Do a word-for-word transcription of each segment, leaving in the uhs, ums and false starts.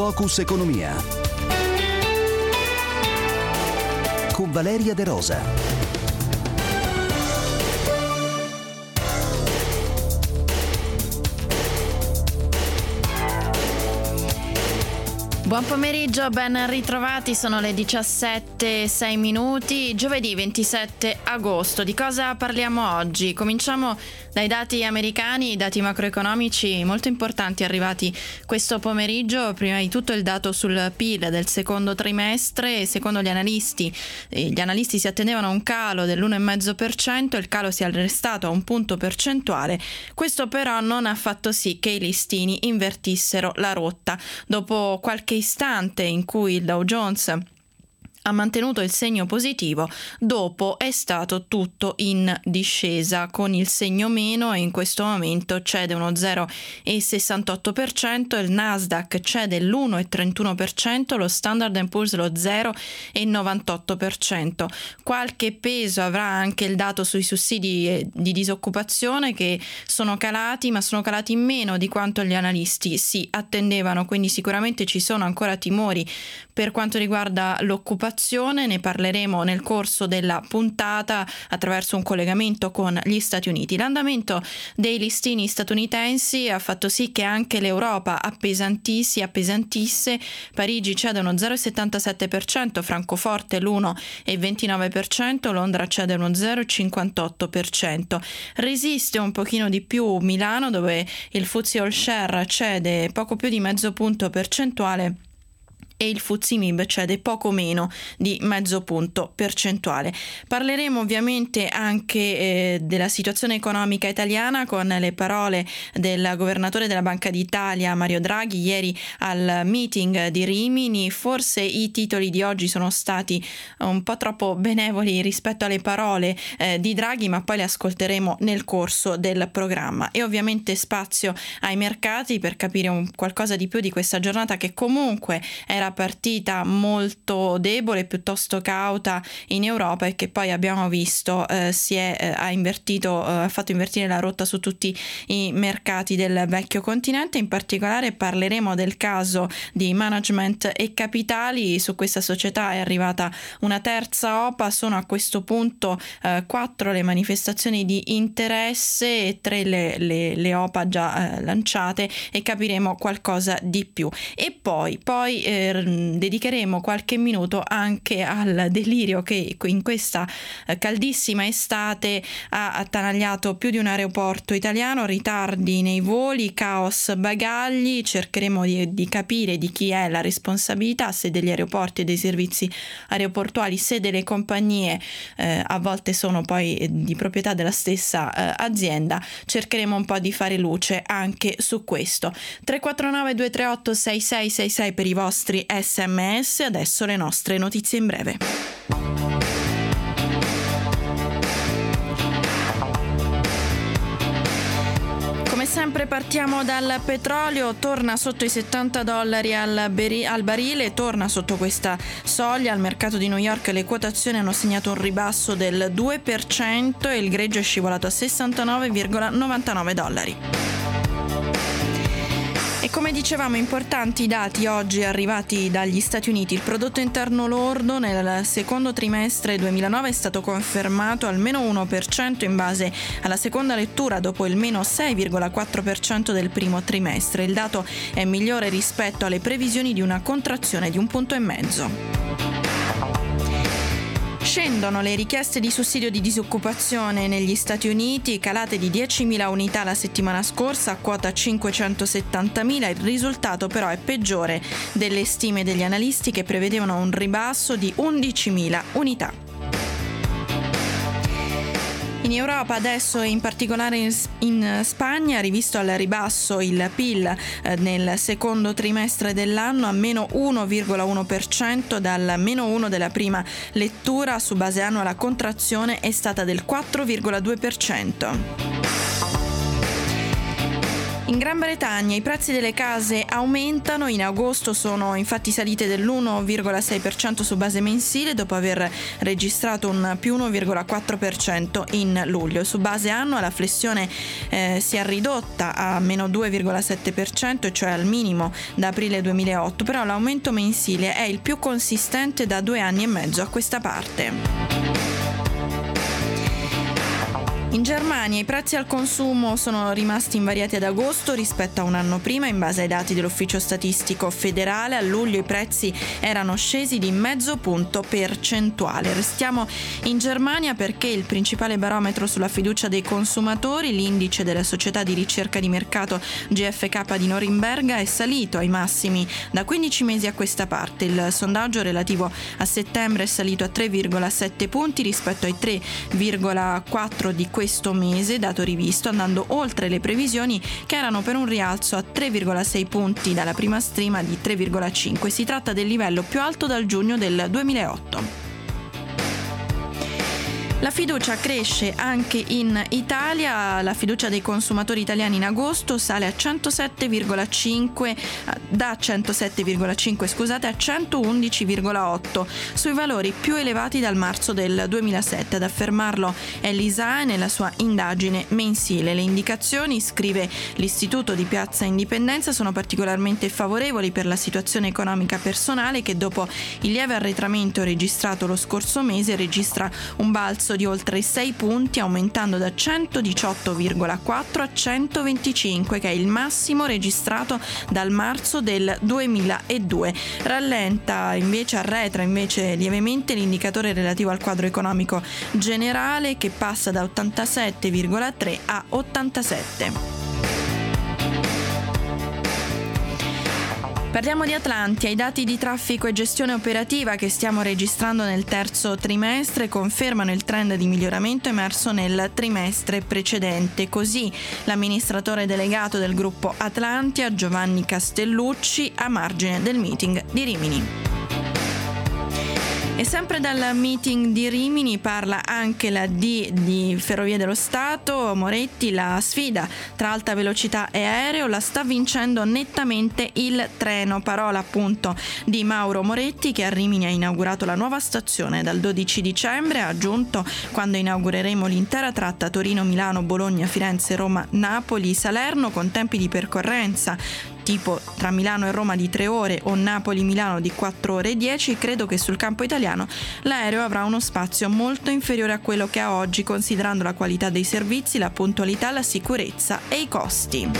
Focus Economia con Valeria De Rosa. Buon pomeriggio, ben ritrovati, sono le diciassette e sei minuti, giovedì ventisette agosto. Di cosa parliamo oggi? Cominciamo dai dati americani, i dati macroeconomici molto importanti arrivati questo pomeriggio. Prima di tutto il dato sul P I L del secondo trimestre. Secondo gli analisti, gli analisti si attendevano a un calo dell'uno virgola cinque per cento, il calo si è arrestato a un punto percentuale. Questo però non ha fatto sì che i listini invertissero la rotta. Dopo qualche istante in cui il Dow Jones ha mantenuto il segno positivo, dopo è stato tutto in discesa con il segno meno e in questo momento cede uno zero virgola sessantotto per cento, il Nasdaq cede l'uno virgola trentuno per cento, lo Standard and Poor's lo zero virgola novantotto per cento. Qualche peso avrà anche il dato sui sussidi di disoccupazione che sono calati, ma sono calati meno di quanto gli analisti si attendevano, quindi sicuramente ci sono ancora timori per quanto riguarda l'occupazione. Ne parleremo nel corso della puntata attraverso un collegamento con gli Stati Uniti. L'andamento dei listini statunitensi ha fatto sì che anche l'Europa appesantissi, appesantisse. Parigi cede uno zero virgola settantasette per cento, Francoforte l'uno virgola ventinove per cento, Londra cede uno zero virgola cinquantotto per cento. Resiste un pochino di più Milano, dove il F T S E All Share cede poco più di mezzo punto percentuale e il F T S E M I B cede poco meno di mezzo punto percentuale. Parleremo ovviamente anche eh, della situazione economica italiana con le parole del governatore della Banca d'Italia Mario Draghi ieri al meeting di Rimini. Forse i titoli di oggi sono stati un po' troppo benevoli rispetto alle parole eh, di Draghi, ma poi le ascolteremo nel corso del programma. E ovviamente spazio ai mercati per capire un qualcosa di più di questa giornata che comunque era partita molto debole, piuttosto cauta in Europa e che poi abbiamo visto eh, si è eh, ha invertito eh, ha fatto invertire la rotta su tutti i mercati del vecchio continente. In particolare parleremo del caso di Management e Capitali. Su questa società è arrivata una terza O P A, sono a questo punto eh, quattro le manifestazioni di interesse e tre le, le, le O P A già eh, lanciate, e capiremo qualcosa di più. E poi poi eh, dedicheremo qualche minuto anche al delirio che in questa caldissima estate ha attanagliato più di un aeroporto italiano, ritardi nei voli, caos bagagli. Cercheremo di, di capire di chi è la responsabilità, se degli aeroporti e dei servizi aeroportuali, se delle compagnie, eh, a volte sono poi di proprietà della stessa eh, azienda. Cercheremo un po' di fare luce anche su questo. tre quattro nove due tre otto sei sei sei sei per i vostri sms. Adesso le nostre notizie in breve. Come sempre partiamo dal petrolio. Torna sotto i settanta dollari al, beri- al barile, torna sotto questa soglia. Al mercato di New York le quotazioni hanno segnato un ribasso del due per cento e il greggio è scivolato a sessantanove virgola novantanove dollari. E come dicevamo, importanti dati oggi arrivati dagli Stati Uniti. Il prodotto interno lordo nel secondo trimestre duemilanove è stato confermato al meno uno per cento in base alla seconda lettura, dopo il meno sei virgola quattro per cento del primo trimestre. Il dato è migliore rispetto alle previsioni di una contrazione di un punto e mezzo. Scendono le richieste di sussidio di disoccupazione negli Stati Uniti, calate di diecimila unità la settimana scorsa a quota cinquecentosettantamila. Il risultato però è peggiore delle stime degli analisti, che prevedevano un ribasso di undicimila unità. In Europa adesso, in particolare in, in Spagna, rivisto al ribasso il P I L eh, nel secondo trimestre dell'anno a meno uno virgola uno per cento dal meno uno della prima lettura. Su base annua la contrazione è stata del quattro virgola due per cento. In Gran Bretagna i prezzi delle case aumentano, in agosto sono infatti salite dell'uno virgola sei per cento su base mensile dopo aver registrato un più uno virgola quattro per cento in luglio. Su base annua la flessione eh, si è ridotta a meno due virgola sette per cento, cioè al minimo da aprile duemilaotto, però l'aumento mensile è il più consistente da due anni e mezzo a questa parte. In Germania i prezzi al consumo sono rimasti invariati ad agosto rispetto a un anno prima. In base ai dati dell'Ufficio Statistico Federale, a luglio i prezzi erano scesi di mezzo punto percentuale. Restiamo in Germania perché il principale barometro sulla fiducia dei consumatori, l'indice della società di ricerca di mercato G F K di Norimberga, è salito ai massimi da quindici mesi a questa parte. Il sondaggio relativo a settembre è salito a tre virgola sette punti rispetto ai tre virgola quattro di questo mese, dato rivisto, andando oltre le previsioni che erano per un rialzo a tre virgola sei punti dalla prima stima di tre virgola cinque. Si tratta del livello più alto dal giugno del duemilaotto. La fiducia cresce anche in Italia, la fiducia dei consumatori italiani in agosto sale a centosette virgola cinque, da centosette virgola cinque scusate a centoundici virgola otto, sui valori più elevati dal marzo del duemilasette. Ad affermarlo è l'I S A E nella sua indagine mensile. Le indicazioni, scrive l'Istituto di Piazza Indipendenza, sono particolarmente favorevoli per la situazione economica personale che dopo il lieve arretramento registrato lo scorso mese registra un balzo di oltre sei punti, aumentando da centodiciotto virgola quattro a centoventicinque, che è il massimo registrato dal marzo del duemiladue. Rallenta invece, arretra invece lievemente l'indicatore relativo al quadro economico generale, che passa da ottantasette virgola tre a ottantasette. Parliamo di Atlantia. I dati di traffico e gestione operativa che stiamo registrando nel terzo trimestre confermano il trend di miglioramento emerso nel trimestre precedente. Così l'amministratore delegato del gruppo Atlantia, Giovanni Castellucci, a margine del meeting di Rimini. E sempre dal meeting di Rimini parla anche la D di Ferrovie dello Stato. Moretti: la sfida tra alta velocità e aereo la sta vincendo nettamente il treno. Parola appunto di Mauro Moretti, che a Rimini ha inaugurato la nuova stazione dal dodici dicembre. Ha aggiunto: quando inaugureremo l'intera tratta Torino, Milano, Bologna, Firenze, Roma, Napoli, Salerno, con tempi di percorrenza tipo tra Milano e Roma di tre ore o Napoli-Milano di quattro ore e dieci, credo che sul campo italiano l'aereo avrà uno spazio molto inferiore a quello che ha oggi, considerando la qualità dei servizi, la puntualità, la sicurezza e i costi.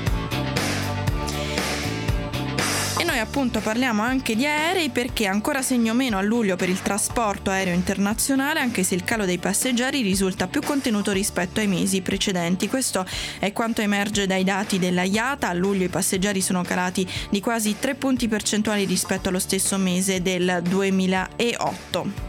E noi appunto parliamo anche di aerei perché ancora segno meno a luglio per il trasporto aereo internazionale, anche se il calo dei passeggeri risulta più contenuto rispetto ai mesi precedenti. Questo è quanto emerge dai dati della I A T A. A luglio i passeggeri sono calati di quasi tre punti percentuali rispetto allo stesso mese del duemilaotto.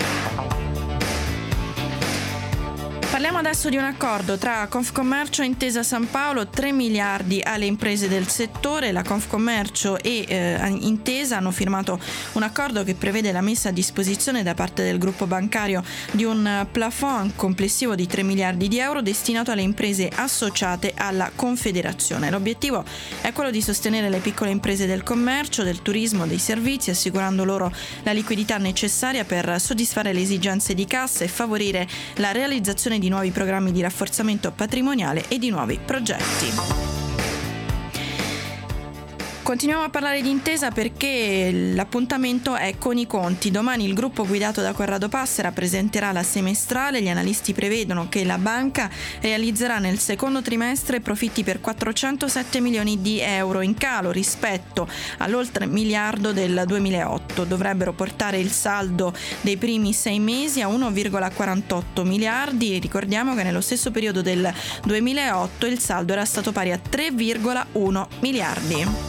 Parliamo adesso di un accordo tra Confcommercio e Intesa San Paolo, tre miliardi alle imprese del settore. La Confcommercio e eh, Intesa hanno firmato un accordo che prevede la messa a disposizione da parte del gruppo bancario di un plafond complessivo di tre miliardi di euro destinato alle imprese associate alla Confederazione. L'obiettivo è quello di sostenere le piccole imprese del commercio, del turismo, dei servizi, assicurando loro la liquidità necessaria per soddisfare le esigenze di cassa e favorire la realizzazione di nuovi programmi di rafforzamento patrimoniale e di nuovi progetti. Continuiamo a parlare di Intesa perché l'appuntamento è con i conti. Domani il gruppo guidato da Corrado Passera presenterà la semestrale. Gli analisti prevedono che la banca realizzerà nel secondo trimestre profitti per quattrocentosette milioni di euro, in calo rispetto all'oltre miliardo del duemilaotto. Dovrebbero portare il saldo dei primi sei mesi a uno virgola quarantotto miliardi. Ricordiamo che nello stesso periodo del duemilaotto il saldo era stato pari a tre virgola uno miliardi.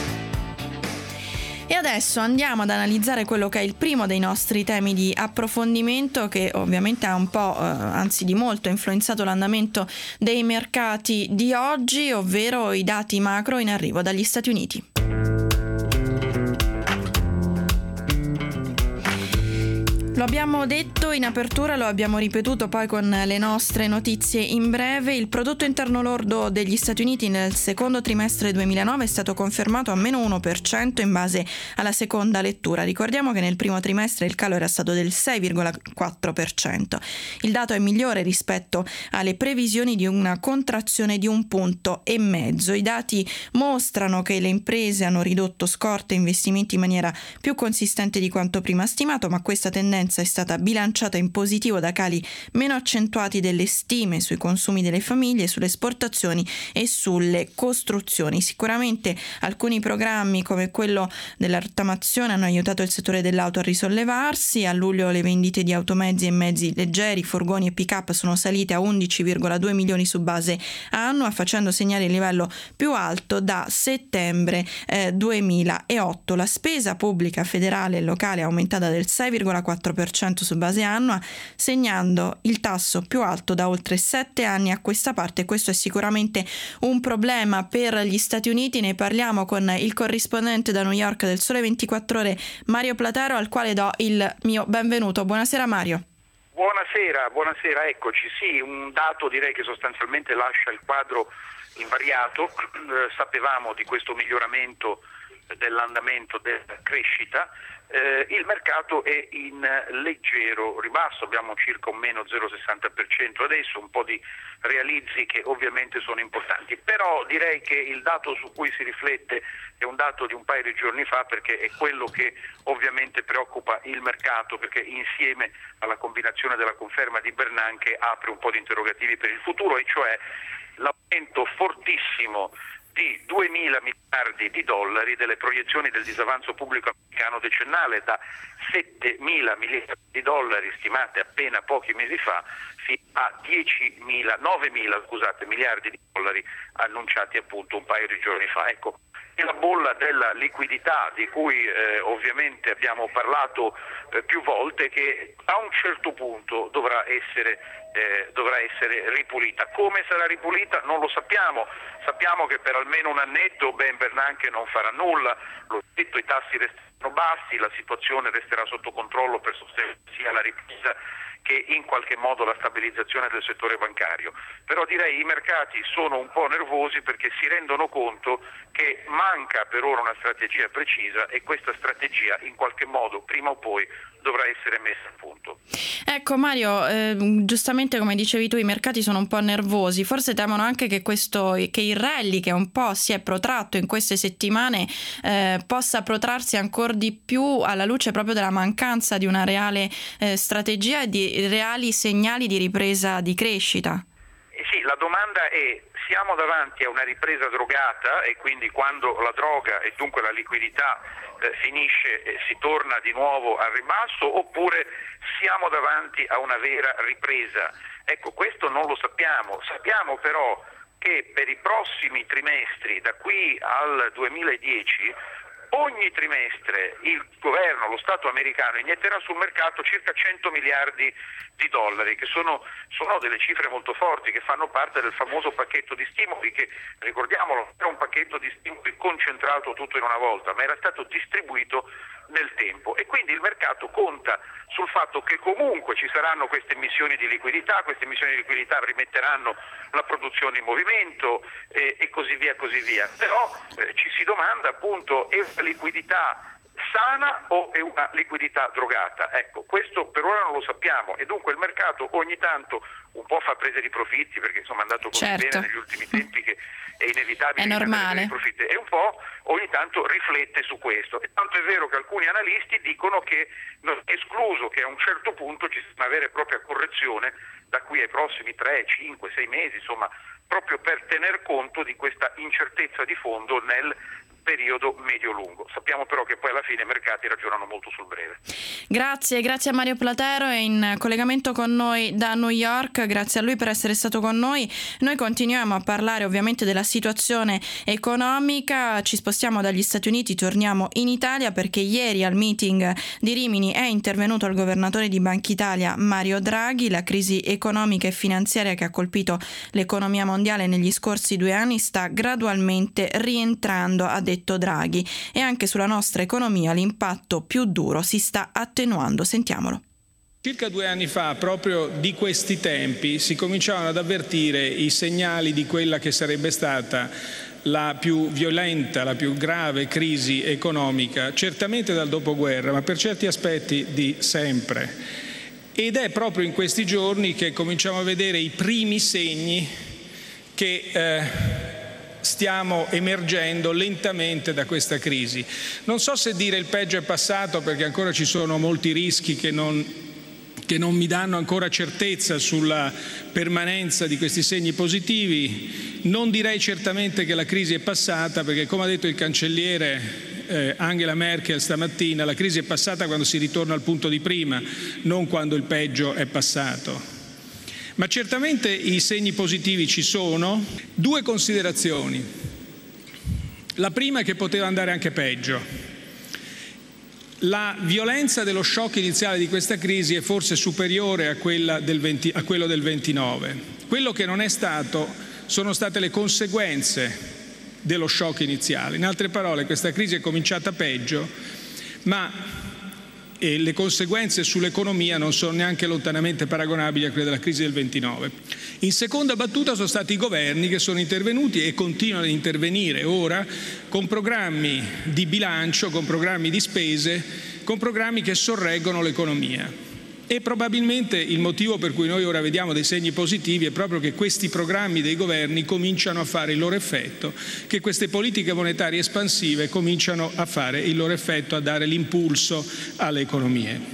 E adesso andiamo ad analizzare quello che è il primo dei nostri temi di approfondimento, che ovviamente ha un po', eh, anzi di molto, influenzato l'andamento dei mercati di oggi, ovvero i dati macro in arrivo dagli Stati Uniti. Lo abbiamo detto in apertura, lo abbiamo ripetuto poi con le nostre notizie in breve. Il prodotto interno lordo degli Stati Uniti nel secondo trimestre duemilanove è stato confermato a meno uno per cento in base alla seconda lettura. Ricordiamo che nel primo trimestre il calo era stato del sei virgola quattro per cento. Il dato è migliore rispetto alle previsioni di una contrazione di un punto e mezzo. I dati mostrano che le imprese hanno ridotto scorte e investimenti in maniera più consistente di quanto prima stimato, ma questa tendenza è stata bilanciata in positivo da cali meno accentuati delle stime sui consumi delle famiglie, sulle esportazioni e sulle costruzioni. Sicuramente alcuni programmi come quello della rottamazione hanno aiutato il settore dell'auto a risollevarsi. A luglio le vendite di automezzi e mezzi leggeri, furgoni e pick-up sono salite a undici virgola due milioni su base annua, facendo segnare il livello più alto da settembre eh, duemilaotto. La spesa pubblica federale e locale è aumentata del sei virgola quattro per cento su base annua, segnando il tasso più alto da oltre sette anni a questa parte. Questo è sicuramente un problema per gli Stati Uniti. Ne parliamo con il corrispondente da New York del Sole ventiquattro Ore, Mario Platero, al quale do il mio benvenuto. Buonasera Mario. Buonasera, buonasera, eccoci. Sì, un dato direi che sostanzialmente lascia il quadro invariato. Eh, sapevamo di questo miglioramento dell'andamento della crescita. Eh, il mercato è in leggero ribasso, abbiamo circa un meno zero virgola sessanta per cento adesso, un po' di realizzi che ovviamente sono importanti, però direi che il dato su cui si riflette è un dato di un paio di giorni fa, perché è quello che ovviamente preoccupa il mercato, perché insieme alla combinazione della conferma di Bernanke apre un po' di interrogativi per il futuro, e cioè l'aumento fortissimo di duemila miliardi di dollari delle proiezioni del disavanzo pubblico americano decennale, da settemila miliardi di dollari stimate appena pochi mesi fa fino a diecimila, novemila scusate, miliardi di dollari annunciati appunto un paio di giorni fa. Ecco, è la bolla della liquidità di cui eh, ovviamente abbiamo parlato eh, più volte, che a un certo punto dovrà essere Eh, dovrà essere ripulita. Come sarà ripulita non lo sappiamo. Sappiamo che per almeno un annetto Ben Bernanke non farà nulla, l'ho detto, i tassi resteranno bassi, la situazione resterà sotto controllo per sostenere sia la ripresa che in qualche modo la stabilizzazione del settore bancario. Però direi i mercati sono un po' nervosi perché si rendono conto che manca per ora una strategia precisa, e questa strategia in qualche modo prima o poi dovrà essere messa a punto. Ecco Mario, eh, giustamente come dicevi tu, i mercati sono un po' nervosi, forse temono anche che questo che il rally che un po' si è protratto in queste settimane eh, possa protrarsi ancora di più alla luce proprio della mancanza di una reale eh, strategia e di reali segnali di ripresa di crescita. Eh sì, la domanda è: siamo davanti a una ripresa drogata, e quindi quando la droga e dunque la liquidità eh, finisce e si torna di nuovo al ribasso, oppure siamo davanti a una vera ripresa? Ecco, questo non lo sappiamo. Sappiamo però che per i prossimi trimestri, da qui al duemiladieci, ogni trimestre il governo, lo Stato americano, inietterà sul mercato circa cento miliardi di dollari, che sono, sono delle cifre molto forti, che fanno parte del famoso pacchetto di stimoli, che, ricordiamolo, era un pacchetto di stimoli concentrato tutto in una volta, ma era stato distribuito nel tempo, e quindi il mercato conta sul fatto che comunque ci saranno queste emissioni di liquidità, queste emissioni di liquidità rimetteranno la produzione in movimento eh, e così via, così via. Però eh, ci si domanda appunto: è una liquidità sana o è una liquidità drogata? Ecco, questo per ora non lo sappiamo, e dunque il mercato ogni tanto un po' fa prese di profitti, perché insomma è andato così certo. bene negli ultimi tempi che è inevitabile, è normale, profitti, e un po' ogni tanto riflette su questo. E tanto è vero che alcuni analisti dicono che non è escluso che a un certo punto ci sia una vera e propria correzione da qui ai prossimi tre, cinque, sei mesi, insomma, proprio per tener conto di questa incertezza di fondo nel periodo medio-lungo. Sappiamo però che poi alla fine i mercati ragionano molto sul breve. Grazie, grazie a Mario Platero, è in collegamento con noi da New York, grazie a lui per essere stato con noi. Noi continuiamo a parlare ovviamente della situazione economica, ci spostiamo dagli Stati Uniti, torniamo in Italia, perché ieri al meeting di Rimini è intervenuto il governatore di Banca Italia Mario Draghi. La crisi economica e finanziaria che ha colpito l'economia mondiale negli scorsi due anni sta gradualmente rientrando, ha detto Draghi, e anche sulla nostra economia l'impatto più duro si sta attenuando. Sentiamolo. Circa due anni fa, proprio di questi tempi, si cominciavano ad avvertire i segnali di quella che sarebbe stata la più violenta, la più grave crisi economica, certamente dal dopoguerra, ma per certi aspetti di sempre. Ed è proprio in questi giorni che cominciamo a vedere i primi segni che eh, stiamo emergendo lentamente da questa crisi. Non so se dire il peggio è passato, perché ancora ci sono molti rischi che non che non mi danno ancora certezza sulla permanenza di questi segni positivi. Non direi certamente che la crisi è passata, perché come ha detto il cancelliere eh, Angela Merkel stamattina, la crisi è passata quando si ritorna al punto di prima, non quando il peggio è passato. Ma certamente i segni positivi ci sono. Due considerazioni. La prima è che poteva andare anche peggio. La violenza dello shock iniziale di questa crisi è forse superiore a, quella del venti, a quello del ventinove. Quello che non è stato sono state le conseguenze dello shock iniziale. In altre parole, questa crisi è cominciata peggio, ma e le conseguenze sull'economia non sono neanche lontanamente paragonabili a quelle della crisi del ventinove. In seconda battuta sono stati i governi che sono intervenuti e continuano ad intervenire ora con programmi di bilancio, con programmi di spese, con programmi che sorreggono l'economia. E probabilmente il motivo per cui noi ora vediamo dei segni positivi è proprio che questi programmi dei governi cominciano a fare il loro effetto, che queste politiche monetarie espansive cominciano a fare il loro effetto, a dare l'impulso alle economie.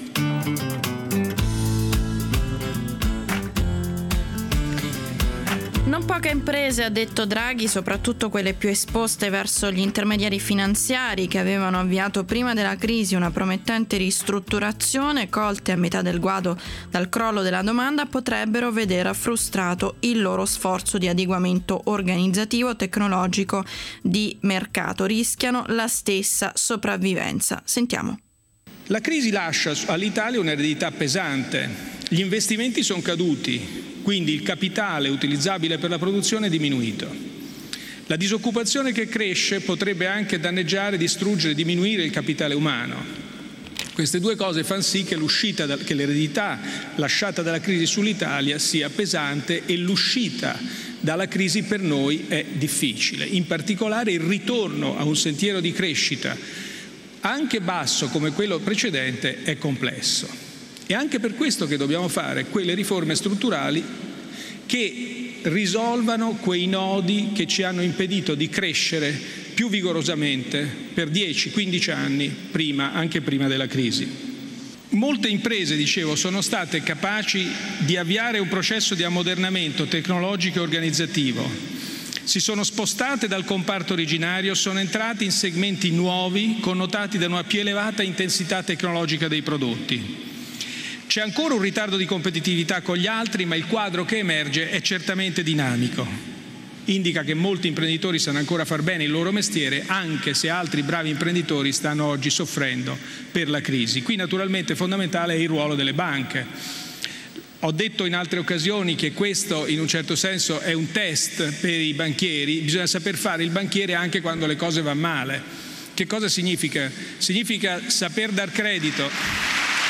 Non poche imprese, ha detto Draghi, soprattutto quelle più esposte verso gli intermediari finanziari che avevano avviato prima della crisi una promettente ristrutturazione, colte a metà del guado dal crollo della domanda, potrebbero vedere frustrato il loro sforzo di adeguamento organizzativo, tecnologico, di mercato. Rischiano la stessa sopravvivenza. Sentiamo. La crisi lascia all'Italia un'eredità pesante. Gli investimenti sono caduti. Quindi il capitale utilizzabile per la produzione è diminuito. La disoccupazione che cresce potrebbe anche danneggiare, distruggere, diminuire il capitale umano. Queste due cose fanno sì che l'uscita, che l'eredità lasciata dalla crisi sull'Italia sia pesante e l'uscita dalla crisi per noi è difficile. In particolare il ritorno a un sentiero di crescita, anche basso come quello precedente, è complesso. È anche per questo che dobbiamo fare quelle riforme strutturali che risolvano quei nodi che ci hanno impedito di crescere più vigorosamente per dieci quindici anni, prima, anche prima della crisi. Molte imprese, dicevo, sono state capaci di avviare un processo di ammodernamento tecnologico e organizzativo. Si sono spostate dal comparto originario, sono entrati in segmenti nuovi, connotati da una più elevata intensità tecnologica dei prodotti. C'è ancora un ritardo di competitività con gli altri, ma il quadro che emerge è certamente dinamico. Indica che molti imprenditori sanno ancora far bene il loro mestiere, anche se altri bravi imprenditori stanno oggi soffrendo per la crisi. Qui naturalmente fondamentale è il ruolo delle banche. Ho detto in altre occasioni che questo in un certo senso è un test per i banchieri. Bisogna saper fare il banchiere anche quando le cose vanno male. Che cosa significa? Significa saper dar credito.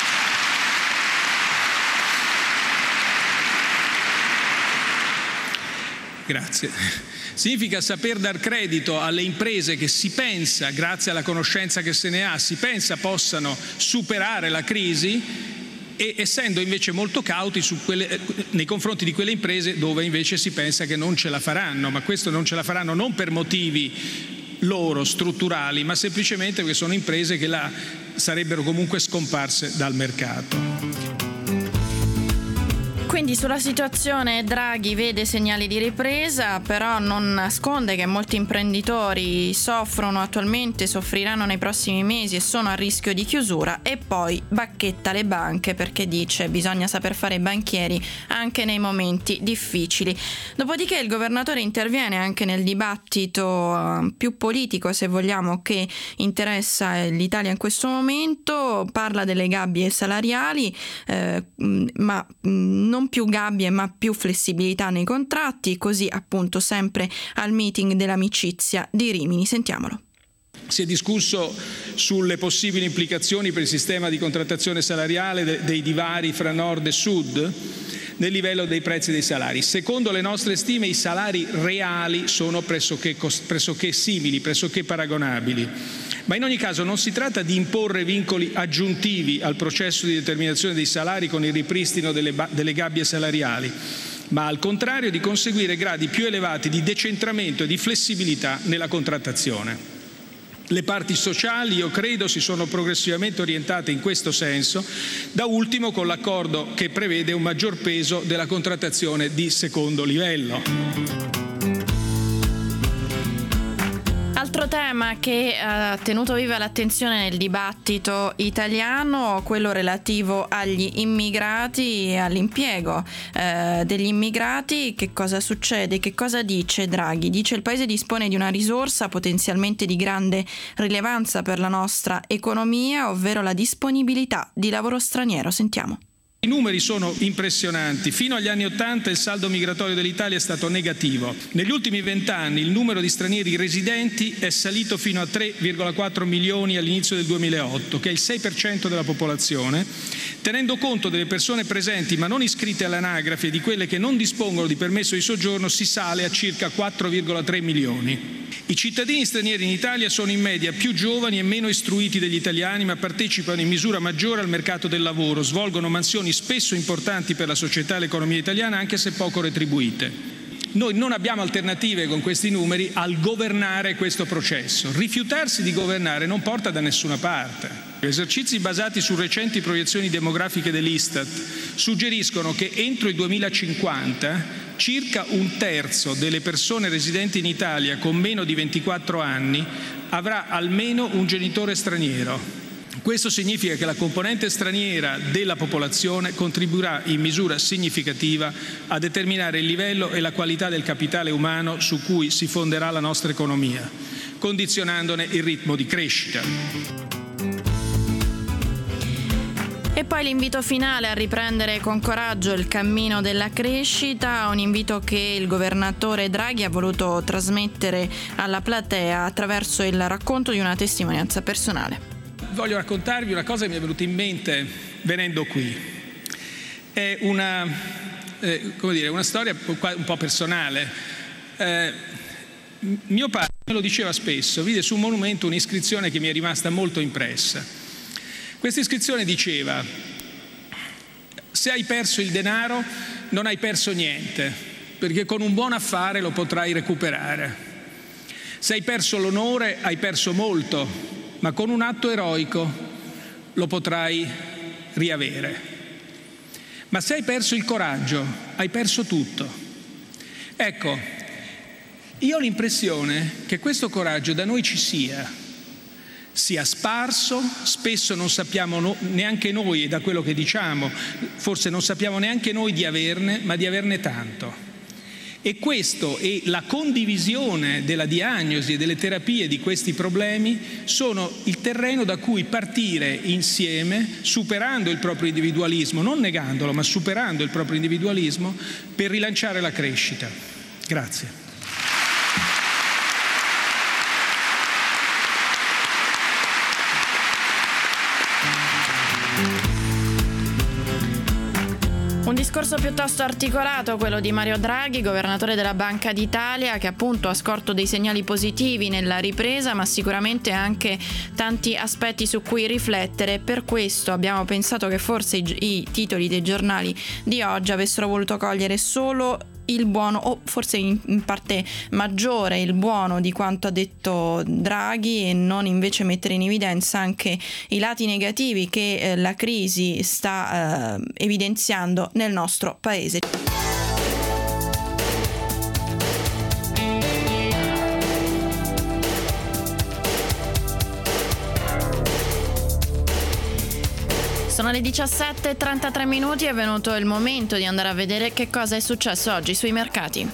Grazie. Significa saper dar credito alle imprese che si pensa, grazie alla conoscenza che se ne ha, si pensa possano superare la crisi, e essendo invece molto cauti su quelle, nei confronti di quelle imprese dove invece si pensa che non ce la faranno, ma questo non ce la faranno non per motivi loro strutturali, ma semplicemente perché sono imprese che là sarebbero comunque scomparse dal mercato. Quindi sulla situazione Draghi vede segnali di ripresa, però non nasconde che molti imprenditori soffrono attualmente, soffriranno nei prossimi mesi e sono a rischio di chiusura, e poi bacchetta le banche perché dice bisogna saper fare i banchieri anche nei momenti difficili. Dopodiché il governatore interviene anche nel dibattito più politico, se vogliamo, che interessa l'Italia in questo momento, parla delle gabbie salariali, eh, ma non più gabbie ma più flessibilità nei contratti, così appunto sempre al meeting dell'amicizia di Rimini. Sentiamolo. Si è discusso sulle possibili implicazioni per il sistema di contrattazione salariale de- dei divari fra nord e sud nel livello dei prezzi dei salari. Secondo le nostre stime i salari reali sono pressoché, pressoché simili, pressoché paragonabili. Ma in ogni caso non si tratta di imporre vincoli aggiuntivi al processo di determinazione dei salari con il ripristino delle, ba- delle gabbie salariali, ma al contrario di conseguire gradi più elevati di decentramento e di flessibilità nella contrattazione. Le parti sociali, io credo, si sono progressivamente orientate in questo senso, da ultimo con l'accordo che prevede un maggior peso della contrattazione di secondo livello. Altro tema che ha tenuto viva l'attenzione nel dibattito italiano, quello relativo agli immigrati e all'impiego eh, degli immigrati. Che cosa succede? Che cosa dice Draghi? Dice: il Paese dispone di una risorsa potenzialmente di grande rilevanza per la nostra economia, ovvero la disponibilità di lavoro straniero. Sentiamo. I numeri sono impressionanti. Fino agli anni Ottanta il saldo migratorio dell'Italia è stato negativo. Negli ultimi vent'anni il numero di stranieri residenti è salito fino a tre virgola quattro milioni all'inizio del duemilaotto, che è il sei per cento della popolazione. Tenendo conto delle persone presenti ma non iscritte all'anagrafe e di quelle che non dispongono di permesso di soggiorno, si sale a circa quattro virgola tre milioni. I cittadini stranieri in Italia sono in media più giovani e meno istruiti degli italiani, ma partecipano in misura maggiore al mercato del lavoro, svolgono mansioni spesso importanti per la società e l'economia italiana, anche se poco retribuite. Noi non abbiamo alternative con questi numeri al governare questo processo. Rifiutarsi di governare non porta da nessuna parte. Esercizi basati su recenti proiezioni demografiche dell'Istat suggeriscono che entro il duemilacinquanta circa un terzo delle persone residenti in Italia con meno di ventiquattro anni avrà almeno un genitore straniero. Questo significa che la componente straniera della popolazione contribuirà in misura significativa a determinare il livello e la qualità del capitale umano su cui si fonderà la nostra economia, condizionandone il ritmo di crescita. E poi l'invito finale a riprendere con coraggio il cammino della crescita, un invito che il governatore Draghi ha voluto trasmettere alla platea attraverso il racconto di una testimonianza personale. Voglio raccontarvi una cosa che mi è venuta in mente venendo qui. È una, eh, come dire, una storia un po' personale. Eh, mio padre me lo diceva spesso, vide su un monumento un'iscrizione che mi è rimasta molto impressa. Questa iscrizione diceva: se hai perso il denaro non hai perso niente, perché con un buon affare lo potrai recuperare. Se hai perso l'onore hai perso molto, ma con un atto eroico lo potrai riavere. Ma se hai perso il coraggio hai perso tutto. Ecco, io ho l'impressione che questo coraggio da noi ci sia. sia sparso, spesso non sappiamo no, neanche noi, e da quello che diciamo, forse non sappiamo neanche noi di averne, ma di averne tanto. E questo e la condivisione della diagnosi e delle terapie di questi problemi sono il terreno da cui partire insieme, superando il proprio individualismo, non negandolo, ma superando il proprio individualismo, per rilanciare la crescita. Grazie. Un discorso piuttosto articolato, quello di Mario Draghi, governatore della Banca d'Italia, che appunto ha scorto dei segnali positivi nella ripresa, ma sicuramente anche tanti aspetti su cui riflettere. Per questo abbiamo pensato che forse i, i titoli dei giornali di oggi avessero voluto cogliere solo il buono, o forse in, in parte maggiore il buono di quanto ha detto Draghi, e non invece mettere in evidenza anche i lati negativi che eh, la crisi sta eh, evidenziando nel nostro paese. Sono le diciassette e trentatré minuti, è venuto il momento di andare a vedere che cosa è successo oggi sui mercati.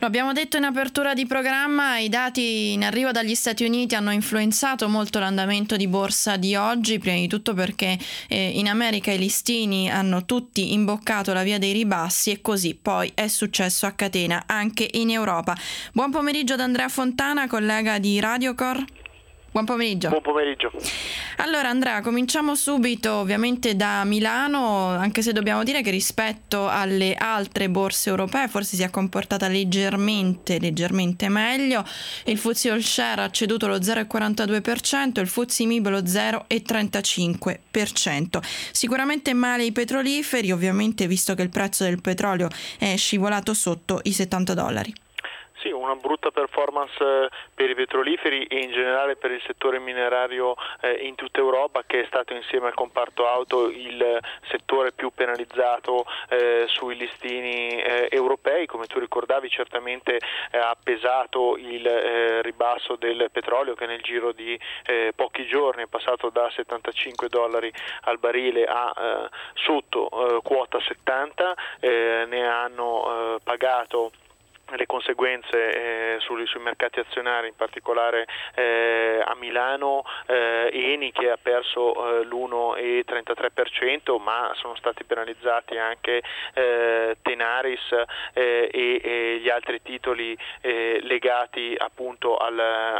Lo abbiamo detto in apertura di programma, i dati in arrivo dagli Stati Uniti hanno influenzato molto l'andamento di borsa di oggi, prima di tutto perché eh, in America i listini hanno tutti imboccato la via dei ribassi e così poi è successo a catena anche in Europa. Buon pomeriggio ad Andrea Fontana, collega di Radiocor. Buon pomeriggio. Buon pomeriggio. Allora Andrea, cominciamo subito ovviamente da Milano, anche se dobbiamo dire che rispetto alle altre borse europee forse si è comportata leggermente, leggermente meglio. Il F T S E All Share ha ceduto lo zero virgola quarantadue per cento, il F T S E M I B lo zero virgola trentacinque per cento. Sicuramente male i petroliferi, ovviamente visto che il prezzo del petrolio è scivolato sotto i settanta dollari. Sì, una brutta performance per i petroliferi e in generale per il settore minerario eh, in tutta Europa, che è stato insieme al comparto auto il settore più penalizzato eh, sui listini eh, europei. Come tu ricordavi, certamente eh, ha pesato il eh, ribasso del petrolio, che nel giro di eh, pochi giorni è passato da settantacinque dollari al barile a eh, sotto eh, quota settanta, eh, ne hanno eh, pagato le conseguenze eh, sui, sui mercati azionari, in particolare eh, a Milano, eh, Eni che ha perso eh, l'uno virgola trentatré per cento, ma sono stati penalizzati anche eh, Tenaris eh, e, e gli altri titoli eh, legati appunto al,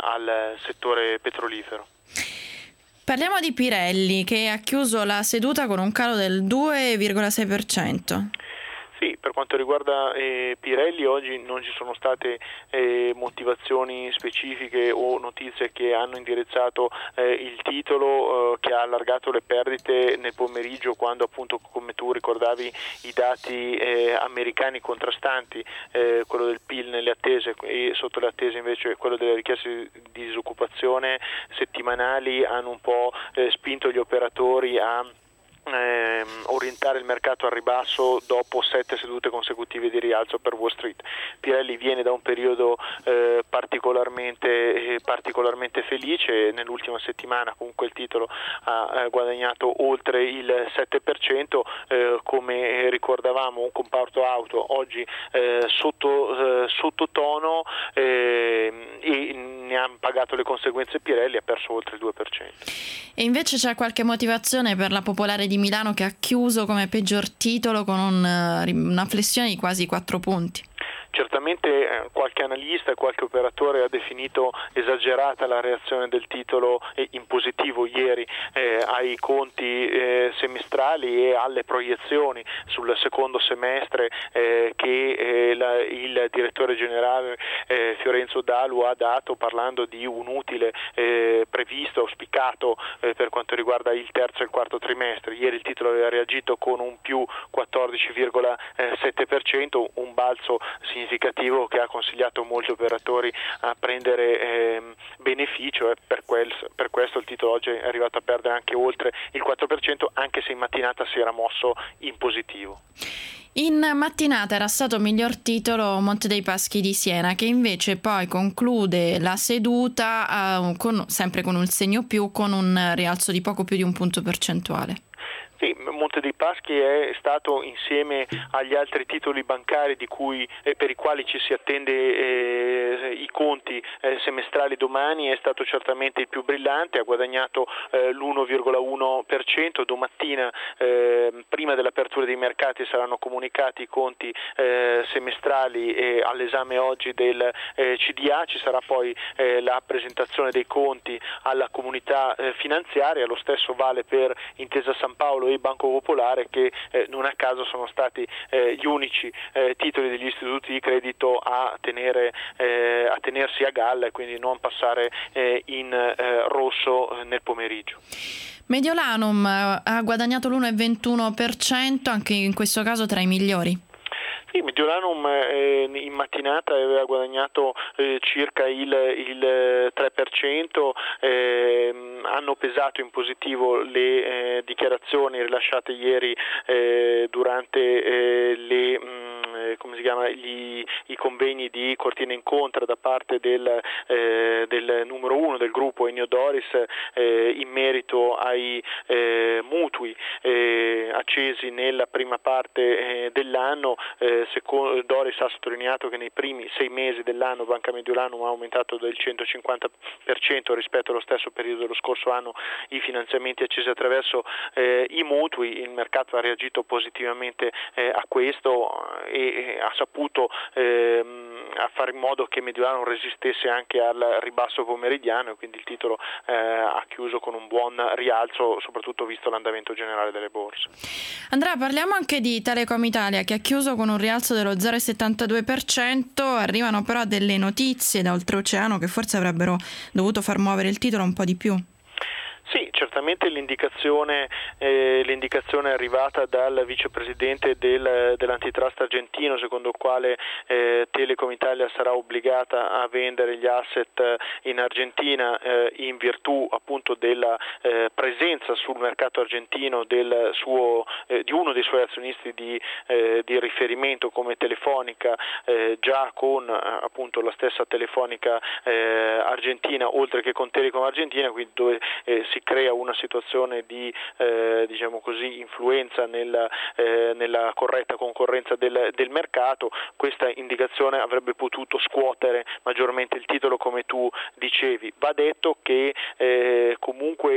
al settore petrolifero. Parliamo di Pirelli, che ha chiuso la seduta con un calo del due virgola sei per cento. Sì, per quanto riguarda eh, Pirelli oggi non ci sono state eh, motivazioni specifiche o notizie che hanno indirizzato eh, il titolo, eh, che ha allargato le perdite nel pomeriggio, quando appunto, come tu ricordavi, i dati eh, americani contrastanti, eh, quello del P I L nelle attese e sotto le attese invece quello delle richieste di disoccupazione settimanali, hanno un po' eh, spinto gli operatori a Eh, orientare il mercato al ribasso dopo sette sedute consecutive di rialzo per Wall Street. Pirelli viene da un periodo eh, particolarmente, eh, particolarmente felice. Nell'ultima settimana comunque il titolo ha eh, guadagnato oltre il sette per cento, eh, come ricordavamo un comparto auto oggi eh, sotto, eh, sottotono eh, e ne ha pagato le conseguenze. Pirelli ha perso oltre il due per cento. E invece c'è qualche motivazione per la Popolare di Milano, che ha chiuso come peggior titolo con un, una flessione di quasi quattro punti? Certamente eh, qualche analista e qualche operatore ha definito esagerata la reazione del titolo eh, in positivo ieri eh, ai conti eh, semestrali e alle proiezioni sul secondo semestre eh, che eh, la, il direttore generale eh, Fiorenzo Dalu ha dato, parlando di un utile eh, previsto, auspicato eh, per quanto riguarda il terzo e il quarto trimestre. Ieri il titolo aveva reagito con un più quattordici virgola sette per cento, un balzo significativo significativo che ha consigliato molti operatori a prendere eh, beneficio, e per, quel, per questo il titolo oggi è arrivato a perdere anche oltre il quattro per cento, anche se in mattinata si era mosso in positivo. In mattinata era stato miglior titolo Monte dei Paschi di Siena, che invece poi conclude la seduta eh, con, sempre con un segno più, con un rialzo di poco più di un punto percentuale. Sì, Monte dei Paschi è stato, insieme agli altri titoli bancari di cui, eh, per i quali ci si attende eh, i conti eh, semestrali domani, è stato certamente il più brillante, ha guadagnato eh, l'uno virgola uno per cento. Domattina, eh, prima dell'apertura dei mercati, saranno comunicati i conti eh, semestrali e all'esame oggi del eh, C D A. Ci sarà poi eh, la presentazione dei conti alla comunità eh, finanziaria. Lo stesso vale per Intesa San Paolo e Banco Popolare, che eh, non a caso sono stati eh, gli unici eh, titoli degli istituti di credito a tenere eh, a tenersi a galla e quindi non passare eh, in eh, rosso eh, nel pomeriggio. Mediolanum ha guadagnato l'uno virgola ventuno per cento, anche in questo caso tra i migliori. Sì, Mediolanum eh, in mattinata aveva guadagnato eh, circa il, il tre per cento, eh, hanno pesato in positivo le eh, dichiarazioni rilasciate ieri eh, durante eh, le mh, come si chiama, gli, i convegni di Cortina Incontra da parte del, eh, del numero uno del gruppo Ennio Doris eh, in merito ai eh, mutui eh, accesi nella prima parte eh, dell'anno. Eh, secondo, Doris ha sottolineato che nei primi sei mesi dell'anno Banca Mediolanum ha aumentato del centocinquanta per cento rispetto allo stesso periodo dello scorso anno i finanziamenti accesi attraverso eh, i mutui. Il mercato ha reagito positivamente eh, a questo e, e ha saputo ehm, a fare in modo che Mediolanum resistesse anche al ribasso pomeridiano, e quindi il titolo eh, ha chiuso con un buon rialzo, soprattutto visto l'andamento generale delle borse. Andrea, parliamo anche di Telecom Italia, che ha chiuso con un rialzo dello zero virgola settantadue per cento. Arrivano però delle notizie da oltreoceano che forse avrebbero dovuto far muovere il titolo un po' di più. Sì, certamente l'indicazione, eh, l'indicazione è arrivata dal vicepresidente del, dell'antitrust argentino, secondo il quale eh, Telecom Italia sarà obbligata a vendere gli asset in Argentina eh, in virtù appunto della eh, presenza sul mercato argentino del suo, eh, di uno dei suoi azionisti di, eh, di riferimento come Telefonica, eh, già con eh, appunto la stessa Telefonica eh, argentina, oltre che con Telecom Argentina, quindi dove eh, si crea una situazione di eh, diciamo così influenza nella, eh, nella corretta concorrenza del, del mercato. Questa indicazione avrebbe potuto scuotere maggiormente il titolo, come tu dicevi. Va detto che eh, comunque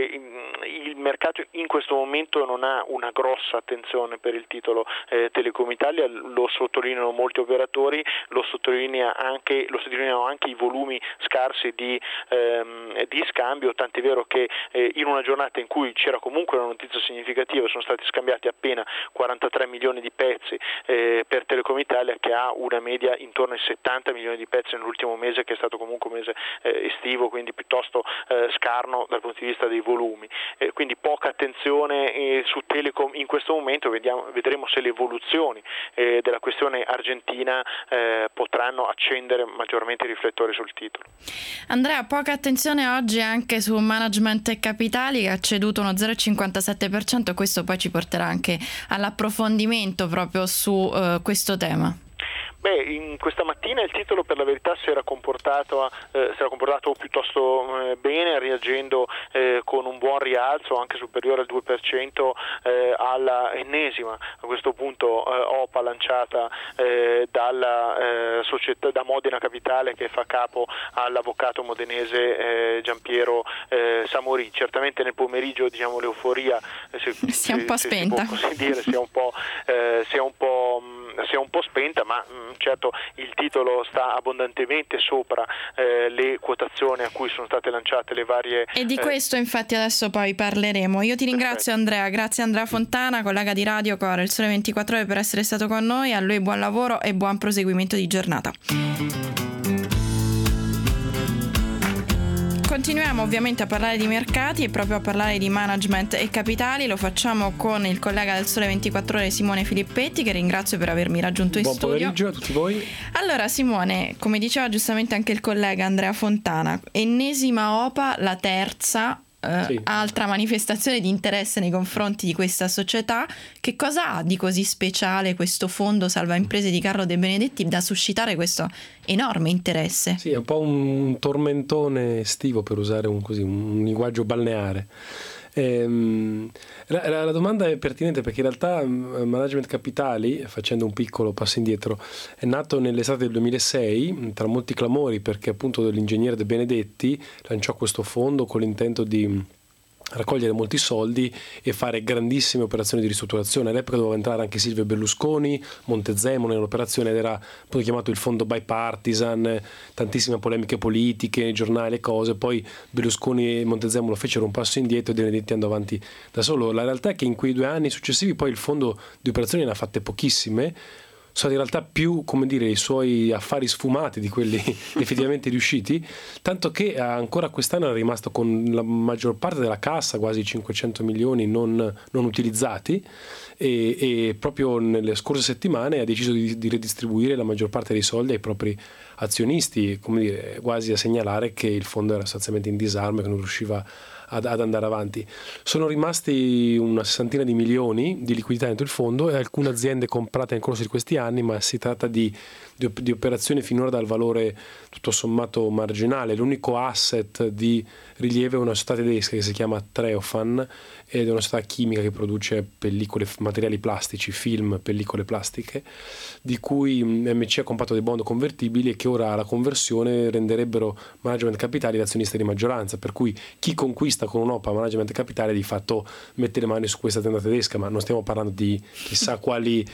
il mercato in questo momento non ha una grossa attenzione per il titolo eh, Telecom Italia, lo sottolineano molti operatori, lo sottolinea anche, lo sottolineano anche i volumi scarsi di, ehm, di scambio, tant'è vero che eh, in una giornata in cui c'era comunque una notizia significativa sono stati scambiati appena quarantatré milioni di pezzi eh, per Telecom Italia, che ha una media intorno ai settanta milioni di pezzi nell'ultimo mese, che è stato comunque un mese eh, estivo, quindi piuttosto eh, scarno dal punto di vista dei volumi. Eh, quindi poca attenzione eh, su Telecom in questo momento. Vediamo, vedremo se le evoluzioni eh, della questione argentina eh, potranno accendere maggiormente i riflettori sul titolo. Andrea, poca attenzione oggi anche su Management e Capitali, che ha ceduto uno zero virgola cinquantasette per cento. Questo poi ci porterà anche all'approfondimento proprio su uh, questo tema. Beh, in questa mattina il titolo per la verità si era comportato, eh, si era comportato piuttosto eh, bene, reagendo eh, con un buon rialzo anche superiore al due per cento eh, alla ennesima a questo punto eh, O P A lanciata eh, dalla eh, società da Modena Capitale, che fa capo all'avvocato modenese eh, Giampiero eh, Samori. Certamente nel pomeriggio, diciamo, l'euforia eh, si, si è un po' si, spenta, si può così dire, si è un po', eh, si è un po' si è un po' spenta, ma mh, certo il titolo sta abbondantemente sopra eh, le quotazioni a cui sono state lanciate le varie... E di eh... questo infatti adesso poi parleremo. Io ti ringrazio, perfetto, Andrea, grazie Andrea Fontana, collega di Radio Core Il Sole ventiquattro Ore, per essere stato con noi. A lui buon lavoro e buon proseguimento di giornata. Continuiamo ovviamente a parlare di mercati e proprio a parlare di management e capitali. Lo facciamo con il collega del Sole ventiquattro Ore Simone Filippetti, che ringrazio per avermi raggiunto in Buon studio. Buon pomeriggio a tutti voi. Allora Simone, come diceva giustamente anche il collega Andrea Fontana, ennesima O P A, la terza, eh, sì. altra manifestazione di interesse nei confronti di questa società. Che cosa ha di così speciale questo fondo salva imprese di Carlo De Benedetti da suscitare questo enorme interesse? Sì, è un po' un tormentone estivo, per usare un, così, un linguaggio balneare. Ehm, la, la, la domanda è pertinente perché in realtà Management Capitali, facendo un piccolo passo indietro, è nato nell'estate del duemilasei tra molti clamori, perché appunto l'ingegnere De Benedetti lanciò questo fondo con l'intento di raccogliere molti soldi e fare grandissime operazioni di ristrutturazione. All'epoca doveva entrare anche Silvio Berlusconi, Montezemolo nell'operazione, ed era appunto chiamato il fondo bipartisan, tantissime polemiche politiche nei giornali e cose. Poi Berlusconi e Montezemolo fecero un passo indietro e De Benedetti andò avanti da solo. La realtà è che in quei due anni successivi poi il fondo di operazioni ne ha fatte pochissime. Sono in realtà più, come dire, i suoi affari sfumati di quelli effettivamente riusciti, tanto che ancora quest'anno è rimasto con la maggior parte della cassa, quasi cinquecento milioni non, non utilizzati, e, e proprio nelle scorse settimane ha deciso di, di redistribuire la maggior parte dei soldi ai propri azionisti, come dire, quasi a segnalare che il fondo era sostanzialmente in disarmo e che non riusciva ad, ad andare avanti. Sono rimasti una sessantina di milioni di liquidità dentro il fondo e alcune aziende comprate nel corso di questi anni, ma si tratta di, di, di operazioni finora dal valore tutto sommato marginale. L'unico asset di rilievo è una società tedesca che si chiama Treofan ed è una società chimica che produce pellicole, materiali plastici, film, pellicole plastiche, di cui M C ha comprato dei bond convertibili e che ora alla conversione renderebbero Management Capitali l'azionista di maggioranza, per cui chi conquista con un'O P A Management Capitali di fatto mette le mani su questa azienda tedesca, ma non stiamo parlando di chissà quali,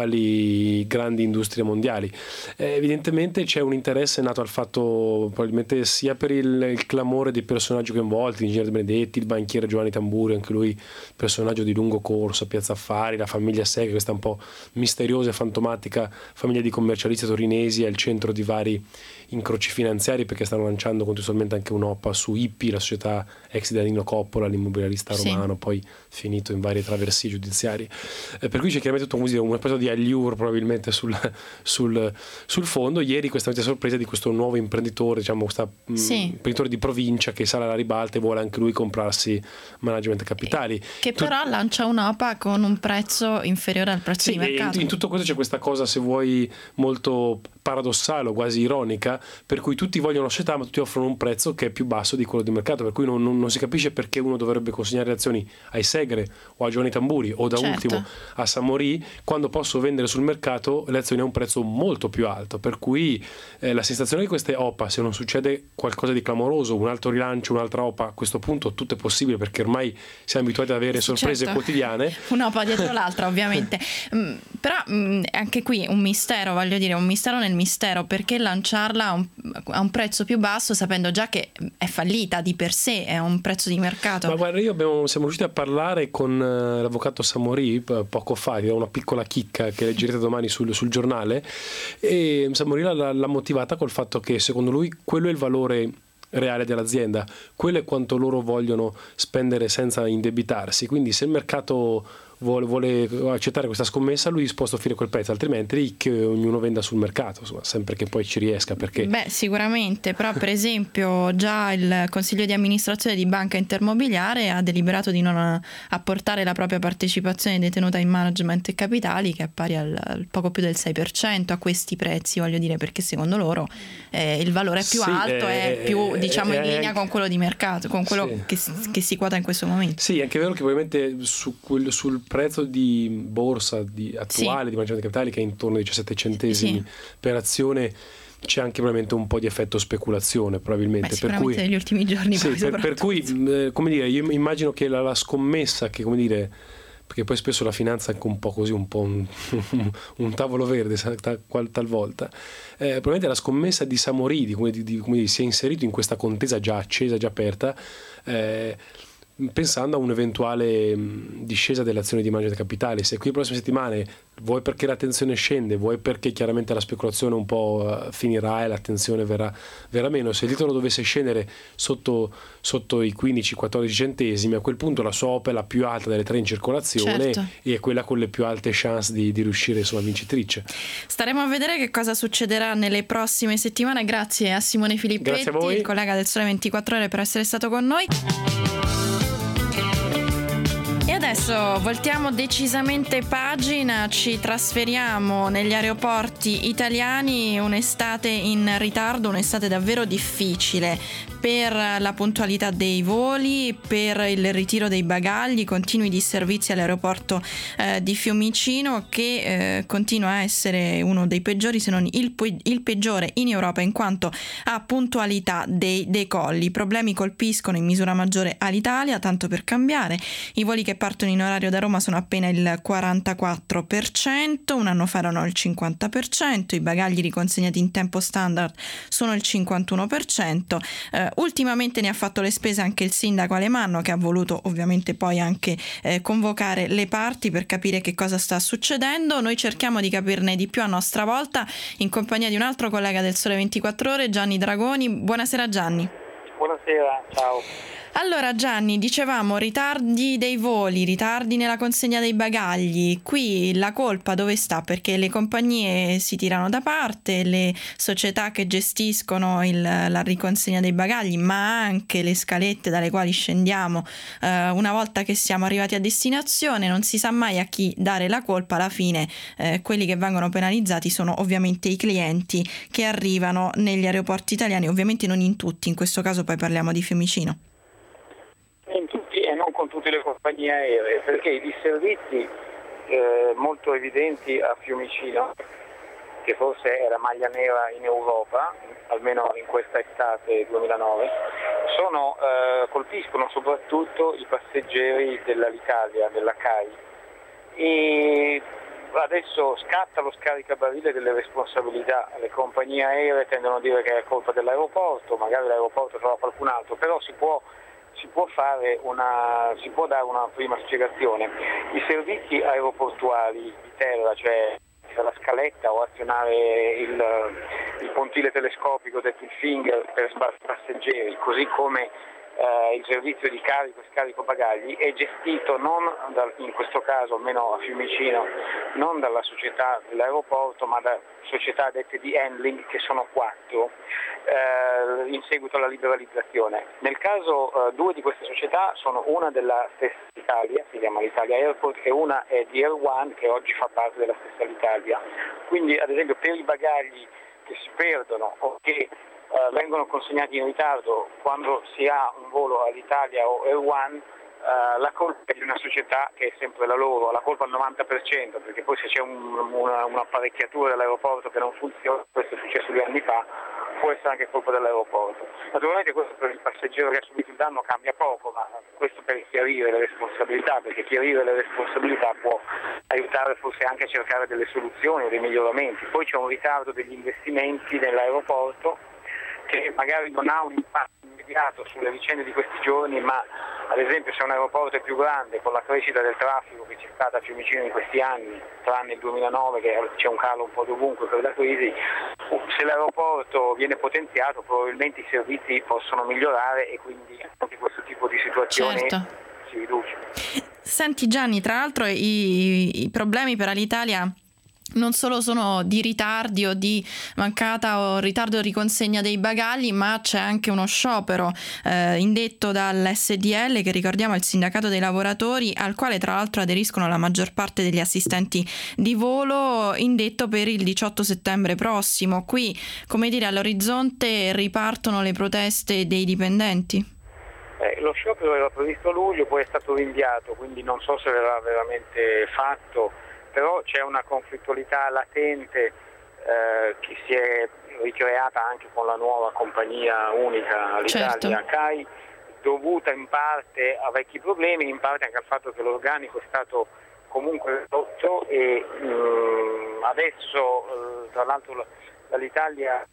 quali grandi industrie mondiali. Eh, evidentemente c'è un interesse nato al fatto probabilmente sia per il, il clamore dei personaggi coinvolti, l'ingegnere Benedetti, il banchiere Giovanni Tamburi, anche lui personaggio di lungo corso, Piazza Affari, la famiglia Segre, questa un po' misteriosa e fantomatica famiglia di commercialisti torinesi, è il centro di vari incroci finanziari perché stanno lanciando contestualmente anche un'O P A su I P I, la società ex di Danilo Coppola, l'immobiliarista romano, sì, poi finito in varie traversie giudiziarie. Eh, per cui c'è chiaramente tutto un, una specie di allure probabilmente sul, sul, sul fondo. Ieri questa notizia sorpresa di questo nuovo imprenditore, diciamo questa, sì. mh, imprenditore di provincia che sale alla ribalta e vuole anche lui comprarsi Management Capitali. Che tu... però lancia un'O P A con un prezzo inferiore al prezzo sì, di mercato. In, in tutto questo c'è questa cosa, se vuoi, molto paradossale o quasi ironica, per cui tutti vogliono la società ma tutti offrono un prezzo che è più basso di quello di mercato, per cui non, non, non si capisce perché uno dovrebbe consegnare le azioni ai Segre o a Giovanni Tamburi o da certo. ultimo a Samori quando posso vendere sul mercato le azioni a un prezzo molto più alto, per cui eh, la sensazione di queste O P A, se non succede qualcosa di clamoroso, un altro rilancio, un'altra O P A, a questo punto tutto è possibile perché ormai siamo abituati ad avere sorprese certo. quotidiane, una O P A dietro l'altra ovviamente. mm, però mm, anche qui un mistero, voglio dire, un mistero nel mistero, perché lanciarla a un, a un prezzo più basso sapendo già che è fallita di per sé, è un prezzo di mercato. Ma guarda, io abbiamo, siamo riusciti a parlare con uh, l'avvocato Samori poco fa, di una piccola chicca che leggerete domani sul, sul giornale, e Samori l'ha, l'ha motivata col fatto che secondo lui quello è il valore reale dell'azienda, quello è quanto loro vogliono spendere senza indebitarsi, quindi se il mercato vuole, vuole accettare questa scommessa lui è disposto a offrire quel prezzo, altrimenti che ognuno venda sul mercato, insomma, sempre che poi ci riesca, perché beh sicuramente, però per esempio già il consiglio di amministrazione di Banca Intermobiliare ha deliberato di non apportare la propria partecipazione detenuta in Management e Capitali, che è pari al, al poco più del sei per cento a questi prezzi, voglio dire, perché secondo loro eh, il valore è più sì, alto, è, è più diciamo è, in linea è, con quello di mercato, con quello sì. che, che si quota in questo momento. Sì, è anche vero che probabilmente su quel, sul prezzo di borsa di, attuale sì. di Management Capitali, che è intorno ai diciassette centesimi sì. per azione, c'è anche probabilmente un po' di effetto speculazione probabilmente. Beh, sicuramente per cui, negli ultimi giorni sì, per, per cui eh, come dire, io immagino che la, la scommessa che, come dire, perché poi spesso la finanza è anche un po' così, un po' un, un tavolo verde tal, talvolta, eh, probabilmente la scommessa di Samori, di come, di, di, come dire, si è inserito in questa contesa già accesa, già aperta, eh, pensando a un'eventuale discesa delle azioni di Management Capitali. Se qui le prossime settimane, vuoi perché l'attenzione scende, vuoi perché chiaramente la speculazione un po' finirà e l'attenzione verrà, verrà meno, se il titolo dovesse scendere sotto, sotto i quindici quattordici centesimi, a quel punto la sua O P A è la più alta delle tre in circolazione, certo. e è quella con le più alte chance di, di riuscire insomma vincitrice. Staremo a vedere che cosa succederà nelle prossime settimane. Grazie a Simone Filippetti, il collega del Sole ventiquattro Ore, per essere stato con noi. E adesso voltiamo decisamente pagina, ci trasferiamo negli aeroporti italiani. Un'estate in ritardo, un'estate davvero difficile per la puntualità dei voli, per il ritiro dei bagagli, continui disservizi all'aeroporto eh, di Fiumicino, che eh, continua a essere uno dei peggiori, se non il, il peggiore in Europa in quanto a puntualità dei decolli. I problemi colpiscono in misura maggiore all'Italia, tanto per cambiare. I voli che partono in orario da Roma sono appena il quarantaquattro per cento, un anno fa erano il cinquanta per cento, i bagagli riconsegnati in tempo standard sono il cinquantuno per cento. Eh, ultimamente ne ha fatto le spese anche il sindaco Alemanno, che ha voluto ovviamente poi anche eh, convocare le parti per capire che cosa sta succedendo. Noi cerchiamo di capirne di più a nostra volta in compagnia di un altro collega del Sole ventiquattro Ore, Gianni Dragoni. Buonasera Gianni. Buonasera, ciao. Allora Gianni, dicevamo ritardi dei voli, ritardi nella consegna dei bagagli, qui la colpa dove sta? Perché le compagnie si tirano da parte, le società che gestiscono il, la riconsegna dei bagagli, ma anche le scalette dalle quali scendiamo eh, una volta che siamo arrivati a destinazione, non si sa mai a chi dare la colpa. Alla fine eh, quelli che vengono penalizzati sono ovviamente i clienti che arrivano negli aeroporti italiani, ovviamente non in tutti, in questo caso poi parliamo di Fiumicino. In tutti e non con tutte le compagnie aeree, perché i disservizi eh, molto evidenti a Fiumicino, che forse è la maglia nera in Europa, almeno in questa estate duemilanove, sono, eh, colpiscono soprattutto i passeggeri dell'Alitalia, della C A I. E adesso scatta lo scaricabarile delle responsabilità. Le compagnie aeree tendono a dire che è colpa dell'aeroporto, magari l'aeroporto trova qualcun altro, però si può Si può, fare una, si può dare una prima spiegazione. I servizi aeroportuali di terra, cioè la scaletta o azionare il, il pontile telescopico, detto il finger, per sbarcare passeggeri, così come eh, il servizio di carico e scarico bagagli, è gestito non dal, in questo caso, almeno a Fiumicino, non dalla società dell'aeroporto, ma da società dette di handling, che sono quattro, eh, in seguito alla liberalizzazione. Nel caso eh, due di queste società sono una della stessa Italia, si chiama l'Italia Airport, e una è di Air One, che oggi fa parte della stessa Italia. Quindi ad esempio per i bagagli che si perdono o che eh, vengono consegnati in ritardo quando si ha un volo all'Italia o Air One, Uh, la colpa è di una società che è sempre la loro, la colpa al novanta per cento, perché poi se c'è un, una, un'apparecchiatura dell'aeroporto che non funziona, questo è successo due anni fa, può essere anche colpa dell'aeroporto. Naturalmente questo per il passeggero che ha subito il danno cambia poco, ma questo per chiarire le responsabilità, perché chiarire le responsabilità può aiutare forse anche a cercare delle soluzioni o dei miglioramenti. Poi c'è un ritardo degli investimenti nell'aeroporto che magari non ha un impatto immediato sulle vicende di questi giorni, ma ad esempio se un aeroporto è più grande, con la crescita del traffico che c'è stata a Fiumicino in questi anni, tranne il duemilanove che c'è un calo un po' dovunque per la crisi, se l'aeroporto viene potenziato probabilmente i servizi possono migliorare e quindi anche questo tipo di situazioni certo. si riduce. Senti Gianni, tra l'altro i, i problemi per Alitalia non solo sono di ritardi o di mancata o ritardo di riconsegna dei bagagli, ma c'è anche uno sciopero eh, indetto dall'S D L, che ricordiamo è il sindacato dei lavoratori, al quale tra l'altro aderiscono la maggior parte degli assistenti di volo, indetto per il diciotto settembre prossimo. Qui, come dire, all'orizzonte ripartono le proteste dei dipendenti. Eh, lo sciopero era previsto a luglio, poi è stato rinviato, quindi non so se verrà veramente fatto. Però c'è una conflittualità latente eh, che si è ricreata anche con la nuova compagnia unica all'Italia, certo. C A I, dovuta in parte a vecchi problemi, in parte anche al fatto che l'organico è stato comunque ridotto e mh, adesso eh, tra l'altro l'Italia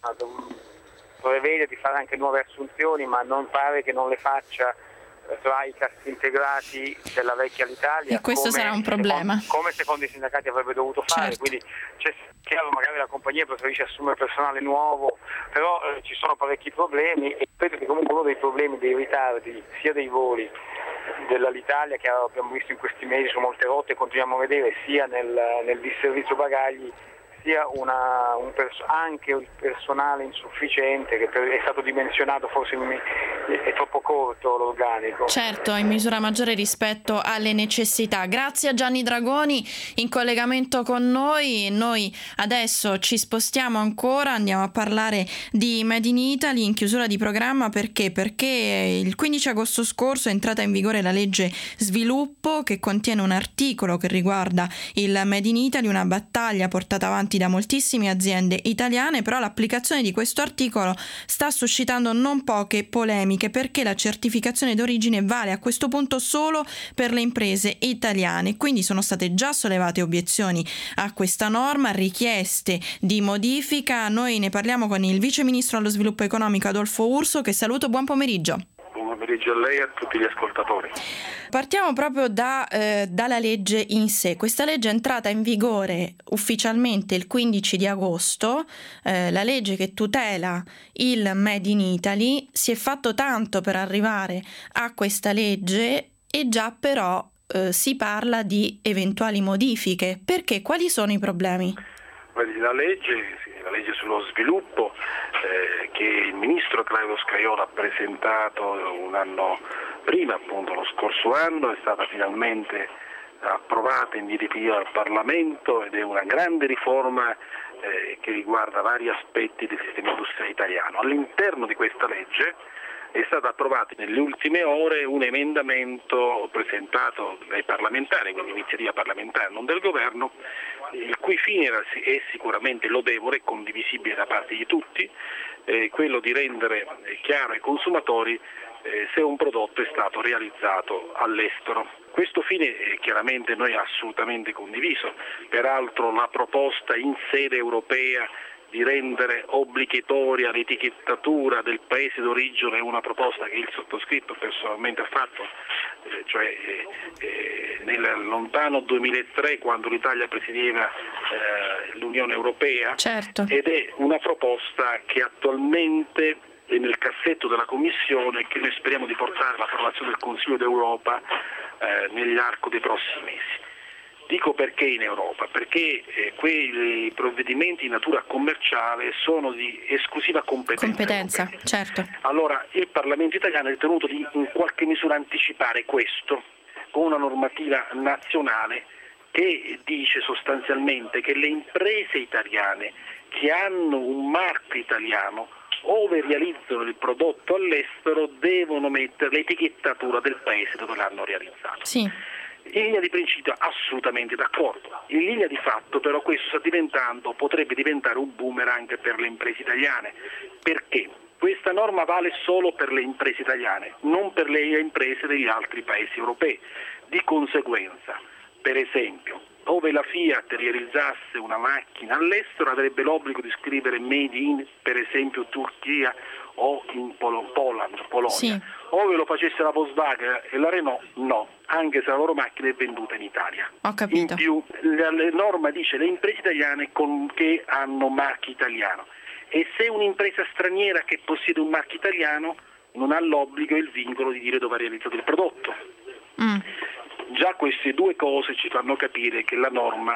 prevede di fare anche nuove assunzioni, ma non pare che non le faccia tra i cassi integrati della vecchia Alitalia, e questo come, sarà un problema, secondo, come secondo i sindacati avrebbe dovuto fare, certo. Quindi c'è chiaro, magari la compagnia preferisce assumere personale nuovo, però eh, ci sono parecchi problemi e credo che comunque uno dei problemi dei ritardi sia dei voli dell'Alitalia, che abbiamo visto in questi mesi su molte rotte e continuiamo a vedere, sia nel, nel disservizio bagagli, sia una, un pers- anche il personale insufficiente che per- è stato dimensionato, forse è troppo corto l'organico. Certo, in misura maggiore rispetto alle necessità. Grazie a Gianni Dragoni in collegamento con noi. Noi adesso ci spostiamo ancora, andiamo a parlare di Made in Italy in chiusura di programma. Perché? Perché il quindici agosto scorso è entrata in vigore la legge sviluppo, che contiene un articolo che riguarda il Made in Italy, una battaglia portata avanti da moltissime aziende italiane, però l'applicazione di questo articolo sta suscitando non poche polemiche, perché la certificazione d'origine vale a questo punto solo per le imprese italiane. Quindi sono state già sollevate obiezioni a questa norma, richieste di modifica. Noi ne parliamo con il vice ministro allo sviluppo economico Adolfo Urso, che saluto. Buon pomeriggio. Buon pomeriggio pomeriggio a lei e a tutti gli ascoltatori. Partiamo proprio da, eh, dalla legge in sé. Questa legge è entrata in vigore ufficialmente il quindici di agosto, eh, la legge che tutela il Made in Italy. Si è fatto tanto per arrivare a questa legge e già però eh, si parla di eventuali modifiche. Perché? Quali sono i problemi? La legge, la legge sullo sviluppo eh, che il ministro Claudio Scajola ha presentato un anno prima, appunto lo scorso anno, è stata finalmente approvata in via definitiva dal Parlamento ed è una grande riforma eh, che riguarda vari aspetti del sistema industriale italiano. All'interno di questa legge è stato approvato nelle ultime ore un emendamento presentato dai parlamentari, quindi iniziativa parlamentare non del governo, il cui fine è sicuramente lodevole e condivisibile da parte di tutti, eh, quello di rendere chiaro ai consumatori eh, se un prodotto è stato realizzato all'estero. Questo fine eh, chiaramente noi assolutamente condiviso, peraltro la proposta in sede europea di rendere obbligatoria l'etichettatura del paese d'origine è una proposta che il sottoscritto personalmente ha fatto, eh, cioè eh, eh, nel lontano duemilatré, quando l'Italia presiedeva eh, l'Unione Europea, certo. Ed è una proposta che attualmente è nel cassetto della Commissione e che noi speriamo di portare all'approvazione del Consiglio d'Europa eh, nell'arco dei prossimi mesi. Dico perché in Europa, perché eh, quei provvedimenti di natura commerciale sono di esclusiva competenza. Competenza, certo. Allora il Parlamento italiano ha ritenuto di in qualche misura anticipare questo con una normativa nazionale che dice sostanzialmente che le imprese italiane che hanno un marchio italiano ove realizzano il prodotto all'estero devono mettere l'etichettatura del paese dove l'hanno realizzato. Sì. In linea di principio assolutamente d'accordo, in linea di fatto però questo sta diventando, potrebbe diventare un boomerang anche per le imprese italiane. Perché? Questa norma vale solo per le imprese italiane, non per le imprese degli altri paesi europei. Di conseguenza, per esempio, ove la Fiat realizzasse una macchina all'estero avrebbe l'obbligo di scrivere Made in, per esempio, Turchia o in Pol- Poland, Polonia. Sì. Ove lo facesse la Volkswagen e la Renault, no, anche se la loro macchina è venduta in Italia. Ho capito. In più, la, la norma dice le imprese italiane con, che hanno marchio italiano, e se un'impresa straniera che possiede un marchio italiano non ha l'obbligo e il vincolo di dire dove ha realizzato il prodotto. Mm. Già queste due cose ci fanno capire che la norma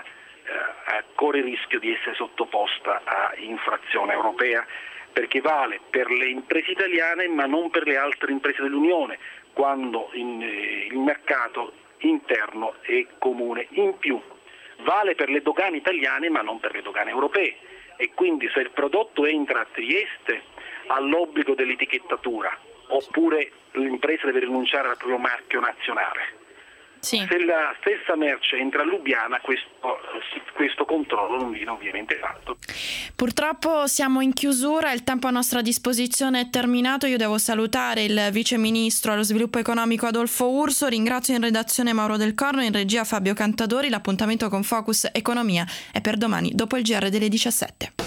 eh, corre il rischio di essere sottoposta a infrazione europea, perché vale per le imprese italiane ma non per le altre imprese dell'Unione, quando in, eh, il mercato interno è comune. In più, vale per le dogane italiane ma non per le dogane europee, e quindi se il prodotto entra a Trieste ha l'obbligo dell'etichettatura, oppure l'impresa deve rinunciare al proprio marchio nazionale. Sì. Se la stessa merce entra a Lubiana, questo, questo controllo non viene ovviamente fatto. Purtroppo siamo in chiusura, il tempo a nostra disposizione è terminato. Io devo salutare il vice ministro allo sviluppo economico Adolfo Urso, ringrazio in redazione Mauro Del Corno, in regia Fabio Cantadori. L'appuntamento con Focus Economia è per domani dopo il G R delle diciassette.